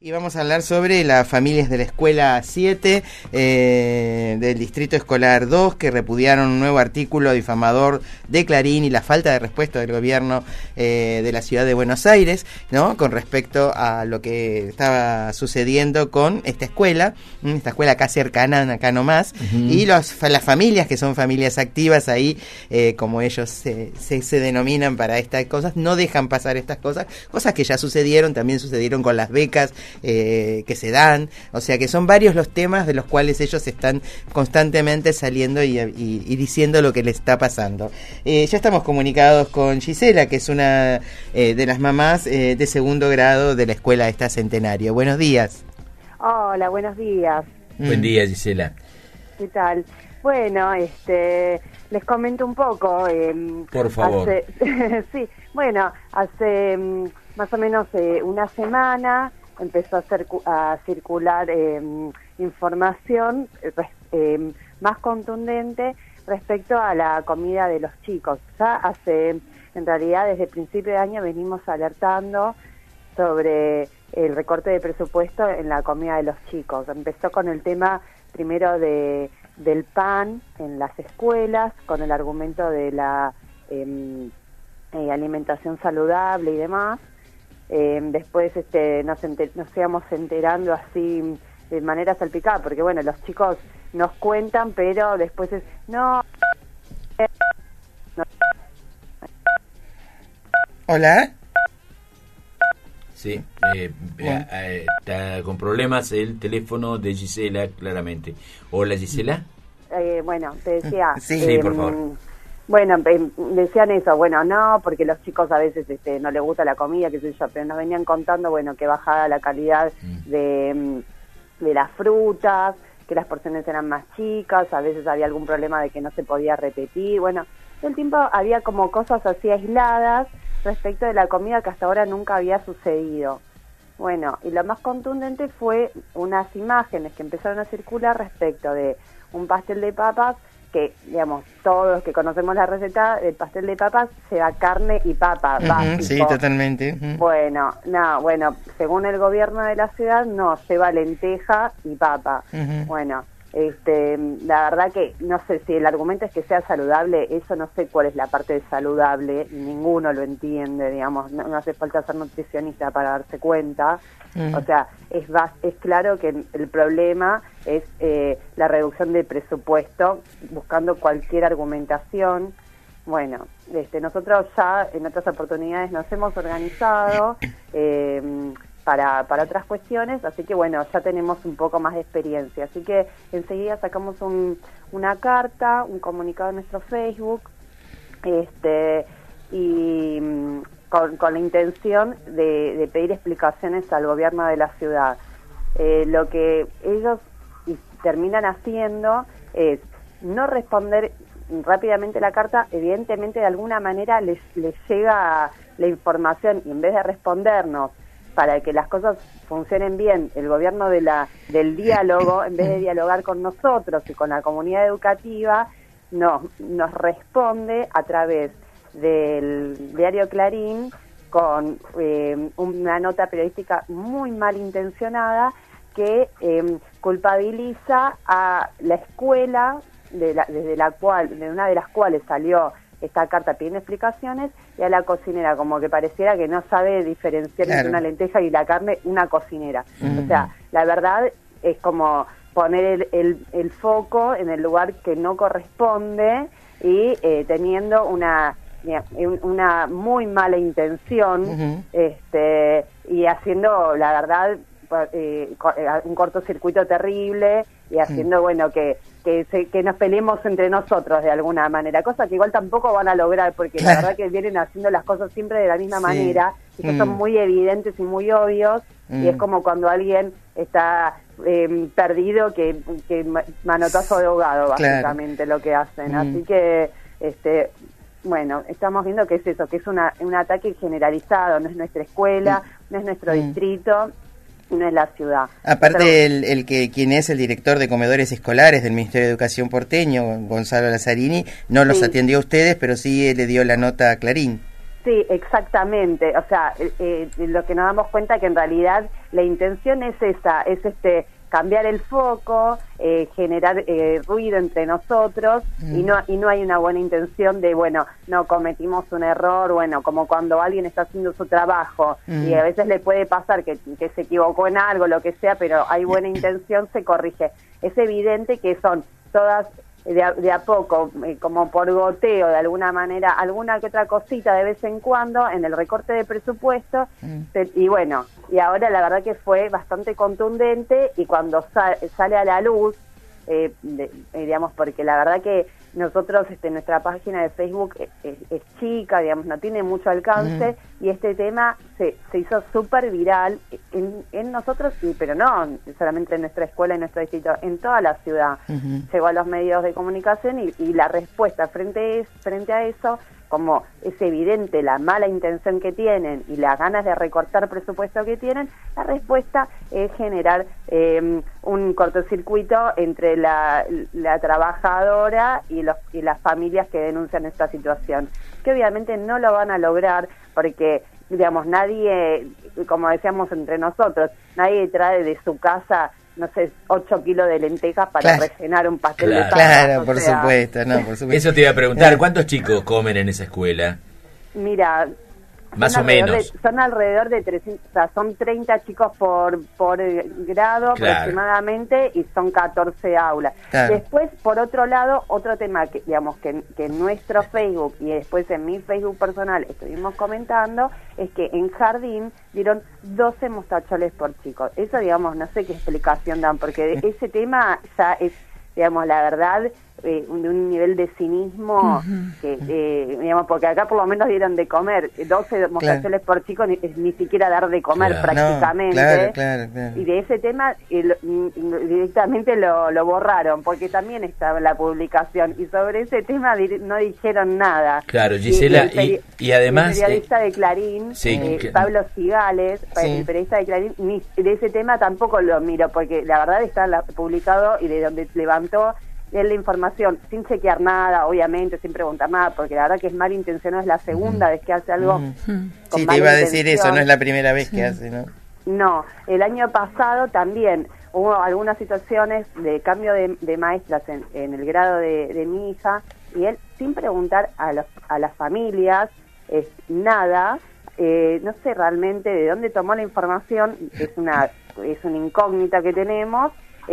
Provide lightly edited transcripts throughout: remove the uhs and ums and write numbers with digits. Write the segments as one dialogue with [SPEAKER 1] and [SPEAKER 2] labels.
[SPEAKER 1] Y vamos a hablar sobre las familias de la Escuela 7 del Distrito Escolar 2 que repudiaron un nuevo artículo difamador de Clarín y la falta de respuesta del gobierno de la ciudad de Buenos Aires, ¿no? Con respecto a lo que estaba sucediendo con esta escuela acá cercana, acá nomás, y las familias que son familias activas ahí, como ellos se denominan para estas cosas, no dejan pasar estas cosas que ya sucedieron, también sucedieron con las becas que se dan, o sea que son varios los temas de los cuales ellos están constantemente saliendo y diciendo lo que les está pasando. Ya estamos comunicados con Gisela, que es una de las mamás de segundo grado de la escuela esta Centenario. Buenos días.
[SPEAKER 2] Hola, buenos días.
[SPEAKER 3] Buen día, Gisela.
[SPEAKER 2] ¿Qué tal? Bueno, les comento un poco.
[SPEAKER 3] Por favor.
[SPEAKER 2] Sí, bueno, hace más o menos una semana empezó a circular información más contundente respecto a la comida de los chicos. Ya en realidad desde el principio de año venimos alertando sobre el recorte de presupuesto en la comida de los chicos. Empezó con el tema primero del pan en las escuelas, con el argumento de la alimentación saludable y demás. Después nos íbamos enterando así de manera salpicada, porque bueno, los chicos nos cuentan, pero después no.
[SPEAKER 1] Hola.
[SPEAKER 3] Sí, está con problemas el teléfono de Gisela, claramente. Hola, Gisela.
[SPEAKER 2] Bueno, te decía.
[SPEAKER 3] Sí, por favor.
[SPEAKER 2] Bueno, decían eso, bueno, no, porque los chicos a veces no les gusta la comida, qué sé yo, pero nos venían contando, bueno, que bajaba la calidad de las frutas, que las porciones eran más chicas, a veces había algún problema de que no se podía repetir, bueno, todo el tiempo había como cosas así aisladas respecto de la comida que hasta ahora nunca había sucedido. Bueno, y lo más contundente fue unas imágenes que empezaron a circular respecto de un pastel de papas, que, digamos, todos los que conocemos la receta del pastel de papas, se da carne y papa, básico.
[SPEAKER 1] Sí, totalmente.
[SPEAKER 2] Bueno, según el gobierno de la ciudad, no, lleva lenteja y papa. Bueno, la verdad que no sé si el argumento es que sea saludable, eso no sé cuál es la parte de saludable, ninguno lo entiende, digamos, no hace falta ser nutricionista para darse cuenta. O sea, es claro que el problema es la reducción de presupuesto, buscando cualquier argumentación. Bueno, nosotros ya en otras oportunidades nos hemos organizado para otras cuestiones, así que bueno, ya tenemos un poco más de experiencia. Así que enseguida sacamos una carta, un comunicado en nuestro Facebook, y con la intención de pedir explicaciones al gobierno de la ciudad. Lo que ellos terminan haciendo es no responder rápidamente la carta. Evidentemente de alguna manera les llega la información, y en vez de respondernos para que las cosas funcionen bien, el gobierno del diálogo, en vez de dialogar con nosotros y con la comunidad educativa, nos responde a través del diario Clarín con una nota periodística muy malintencionada que culpabiliza a la escuela de una de las cuales salió esta carta pidiendo explicaciones, y a la cocinera, como que pareciera que no sabe diferenciar entre una lenteja y la carne, una cocinera. O sea, la verdad es como poner el foco en el lugar que no corresponde y teniendo una muy mala intención, y haciendo, la verdad, un cortocircuito terrible, y haciendo, bueno, que nos peleemos entre nosotros de alguna manera, cosa que igual tampoco van a lograr, porque la verdad que vienen haciendo las cosas siempre de la misma manera, y que son muy evidentes y muy obvios, y es como cuando alguien está perdido, que manotazo de ahogado, básicamente, lo que hacen. Así que bueno, estamos viendo que es eso, que es un ataque generalizado, no es nuestra escuela, no es nuestro distrito, no es la ciudad.
[SPEAKER 1] Aparte, quien es el director de comedores escolares del Ministerio de Educación porteño, Gonzalo Lazzarini, no los atendió a ustedes, pero sí le dio la nota a Clarín.
[SPEAKER 2] Sí, exactamente. O sea, lo que nos damos cuenta que en realidad la intención es esa, es cambiar el foco, generar ruido entre nosotros y no hay una buena intención de, bueno, no cometimos un error, bueno, como cuando alguien está haciendo su trabajo y a veces le puede pasar que se equivocó en algo, lo que sea, pero hay buena intención, se corrige. Es evidente que son todas de a poco, como por goteo, de alguna manera, alguna que otra cosita de vez en cuando en el recorte de presupuesto, y bueno, y ahora la verdad que fue bastante contundente, y cuando sale a la luz, digamos, porque la verdad que nosotros, nuestra página de Facebook es chica, digamos, no tiene mucho alcance, y este tema se hizo súper viral en nosotros, pero no solamente en nuestra escuela, en nuestro distrito, en toda la ciudad. Llegó a los medios de comunicación y la respuesta frente a eso, como es evidente la mala intención que tienen y las ganas de recortar presupuesto que tienen, la respuesta es generar un cortocircuito entre la trabajadora y las familias que denuncian esta situación, que obviamente no lo van a lograr porque, digamos, nadie, como decíamos entre nosotros, nadie trae de su casa, no sé, 8 kilos de lentejas para rellenar un pastel de papas.
[SPEAKER 1] Claro, por supuesto, no, por supuesto.
[SPEAKER 3] Eso te iba a preguntar, ¿cuántos chicos comen en esa escuela?
[SPEAKER 2] Mira,
[SPEAKER 3] más o menos.
[SPEAKER 2] Son alrededor de 300, o sea, son 30 chicos por grado aproximadamente, y son 14 aulas. Claro. Después, por otro lado, otro tema que, digamos, que en nuestro Facebook y después en mi Facebook personal estuvimos comentando, es que en jardín dieron 12 mostacholes por chico. Eso, digamos, no sé qué explicación dan, porque ese tema ya es, digamos, la verdad, de un nivel de cinismo que, digamos, porque acá por lo menos dieron de comer 12 mostacholes por chico, ni siquiera dar de comer prácticamente.
[SPEAKER 1] No, claro.
[SPEAKER 2] Y de ese tema directamente lo borraron, porque también estaba en la publicación, y sobre ese tema no dijeron nada.
[SPEAKER 3] Claro, Gisela, y además...
[SPEAKER 2] El periodista de Clarín, Pablo Cigales, el periodista de Clarín, ni de ese tema tampoco lo miro, porque la verdad está publicado, y de donde levantó él la información sin chequear nada, obviamente, sin preguntar nada, porque la verdad que es malintencionado, es la segunda vez que hace algo con
[SPEAKER 1] sí, te iba a decir eso, no es la primera vez que hace, ¿no?
[SPEAKER 2] No, el año pasado también hubo algunas situaciones de cambio de maestras en el grado de mi hija, y él, sin preguntar a las familias, nada, no sé realmente de dónde tomó la información, es una incógnita que tenemos.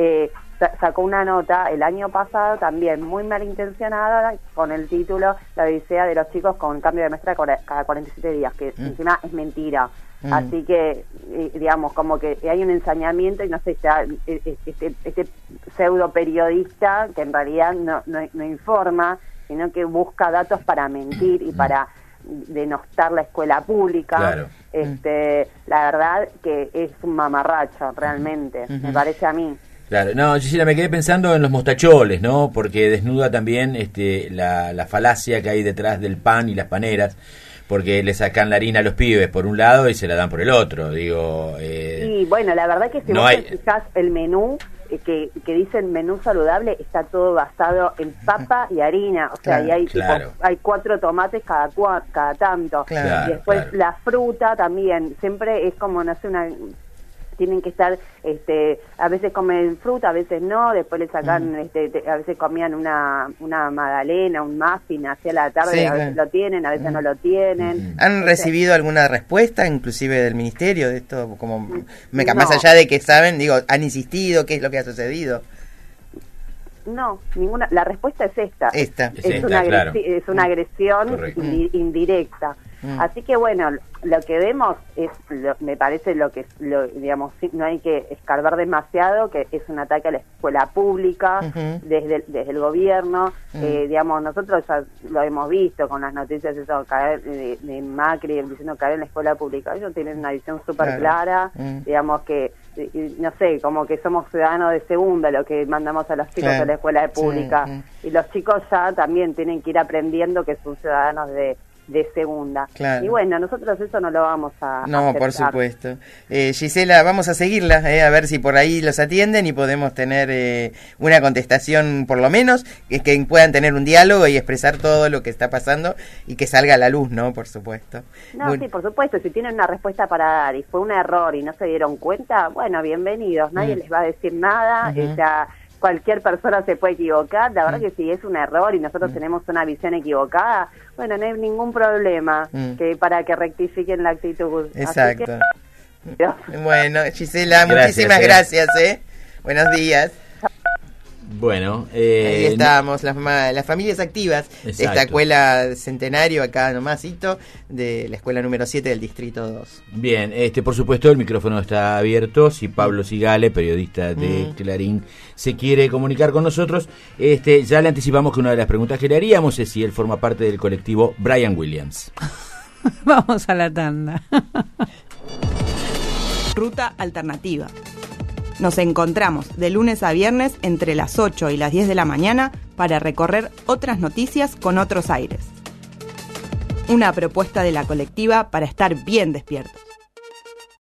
[SPEAKER 2] Sacó una nota el año pasado también muy malintencionada con el título La odisea de los chicos con cambio de maestra cada 47 días, que encima es mentira. Así que, digamos, como que hay un ensañamiento, y no sé, este pseudo periodista que en realidad no informa, sino que busca datos para mentir y para denostar la escuela pública.
[SPEAKER 3] Claro.
[SPEAKER 2] La verdad que es un mamarracho, realmente, me parece a mí.
[SPEAKER 3] Claro, no, Gisela, me quedé pensando en los mostacholes, ¿no? Porque desnuda también la falacia que hay detrás del pan y las paneras, porque le sacan la harina a los pibes por un lado y se la dan por el otro, digo... Y bueno,
[SPEAKER 2] la verdad que si vos te fijás el menú, que dicen menú saludable, está todo basado en papa y harina, o sea, y hay 4 tomates cada tanto. Claro, y después la fruta también, siempre es como, no sé, tienen que estar, a veces comen fruta, a veces no, después le sacan, a veces comían una magdalena, un muffin hacia la tarde, a veces lo tienen, a veces no lo tienen.
[SPEAKER 1] ¿Han recibido alguna respuesta, inclusive del ministerio, de esto? Como más allá de que saben, digo, ¿han insistido? ¿Qué es lo que ha sucedido?
[SPEAKER 2] No, ninguna. La respuesta es esta. Es una agresión indirecta. Así que bueno, lo que vemos es, me parece digamos, no hay que escarbar demasiado, que es un ataque a la escuela pública desde el gobierno. Digamos, nosotros ya lo hemos visto con las noticias caer de Macri diciendo caer en la escuela pública. Ellos tienen una visión súper clara, digamos que, no sé, como que somos ciudadanos de segunda lo que mandamos a los chicos a la escuela pública, y los chicos ya también tienen que ir aprendiendo que son ciudadanos de de segunda.
[SPEAKER 1] Claro.
[SPEAKER 2] Y bueno, nosotros eso no lo vamos a
[SPEAKER 1] No,
[SPEAKER 2] aceptar.
[SPEAKER 1] por supuesto. Gisela, vamos a seguirla, a ver si por ahí los atienden y podemos tener una contestación, por lo menos, que puedan tener un diálogo y expresar todo lo que está pasando y que salga a la luz, ¿no? Por supuesto.
[SPEAKER 2] No, sí, por supuesto, si tienen una respuesta para dar y fue un error y no se dieron cuenta, bueno, bienvenidos, nadie les va a decir nada, o sea, cualquier persona se puede equivocar, la verdad que si es un error y nosotros tenemos una visión equivocada, bueno, no hay ningún problema para que rectifiquen la actitud.
[SPEAKER 1] Exacto.
[SPEAKER 2] Así que...
[SPEAKER 1] Bueno, Gisela, muchísimas gracias, Buenos días.
[SPEAKER 3] Bueno,
[SPEAKER 1] ahí estábamos, las familias activas de esta escuela Centenario, acá nomásito, de la escuela número 7 del Distrito 2.
[SPEAKER 3] Bien, por supuesto el micrófono está abierto, si Pablo Sigale, periodista de Clarín, se quiere comunicar con nosotros, ya le anticipamos que una de las preguntas que le haríamos es si él forma parte del colectivo Brian Williams.
[SPEAKER 4] Vamos a la tanda.
[SPEAKER 5] Ruta Alternativa. Nos encontramos de lunes a viernes entre las 8 y las 10 de la mañana para recorrer otras noticias con otros aires. Una propuesta de la colectiva para estar bien despiertos.